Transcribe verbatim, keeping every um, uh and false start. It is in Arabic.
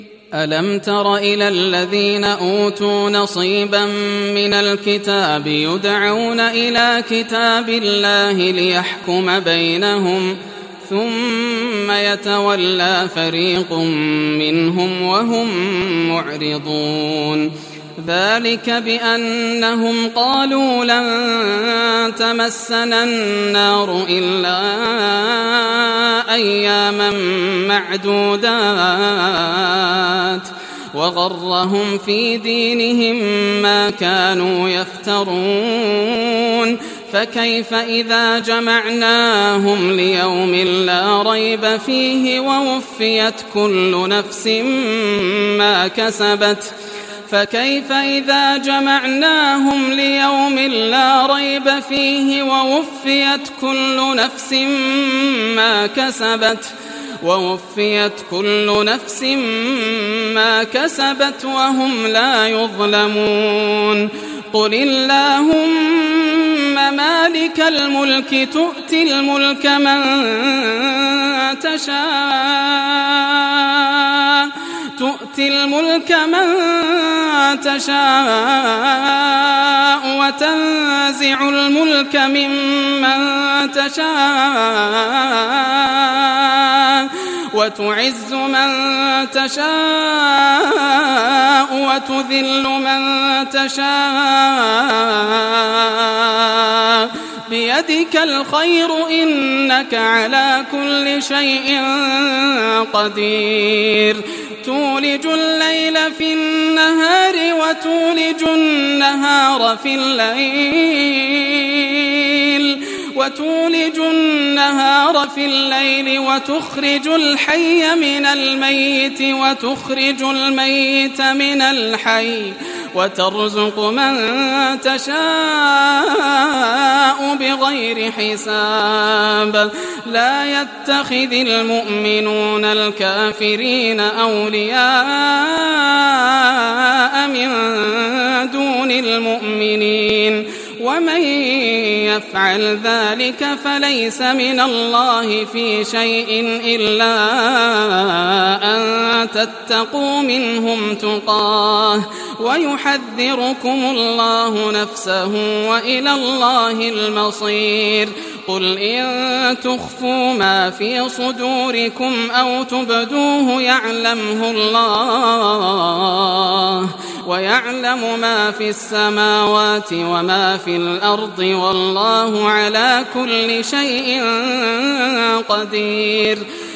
ألم تر إلى الذين أوتوا نصيبا من الكتاب يدعون إلى كتاب الله ليحكم بينهم ثم يتولى فريق منهم وهم معرضون ذلك بأنهم قالوا لن تمسنا النار إلا أياما معدودات وغرهم في دينهم ما كانوا يفترون فكيف إذا جمعناهم ليوم لا ريب فيه ووفيت كل نفس ما كسبت فكيف إذا جمعناهم ليوم لا ريب فيه ووفيت كل نفس ما كسبت ووفيت كل نفس ما كسبت وهم لا يظلمون قل اللهم مالك الملك تؤتي الملك من تشاء تؤتي الملك من تشاء وتنزع الملك ممن تشاء وتعز من تشاء وتذل من تشاء بيدك الخير إنك على كل شيء قدير تولج الليل في النهار وتولج النهار في الليل وتولج النهار في الليل وتخرج الحي من الميت وتخرج الميت من الحي وترزق من تشاء بغير حساب لا يتخذ المؤمنون الكافرين أولياء من دون المؤمنين ومن يفعل ذلك فليس من الله في شيء إلا أن تتقوا منهم تقاه ويحذركم الله نفسه وإلى الله المصير قل إن تخفوا ما في صدوركم أو تبدوه يعلمه الله ويعلم ما في السماوات وما في الأرض والله على كل شيء قدير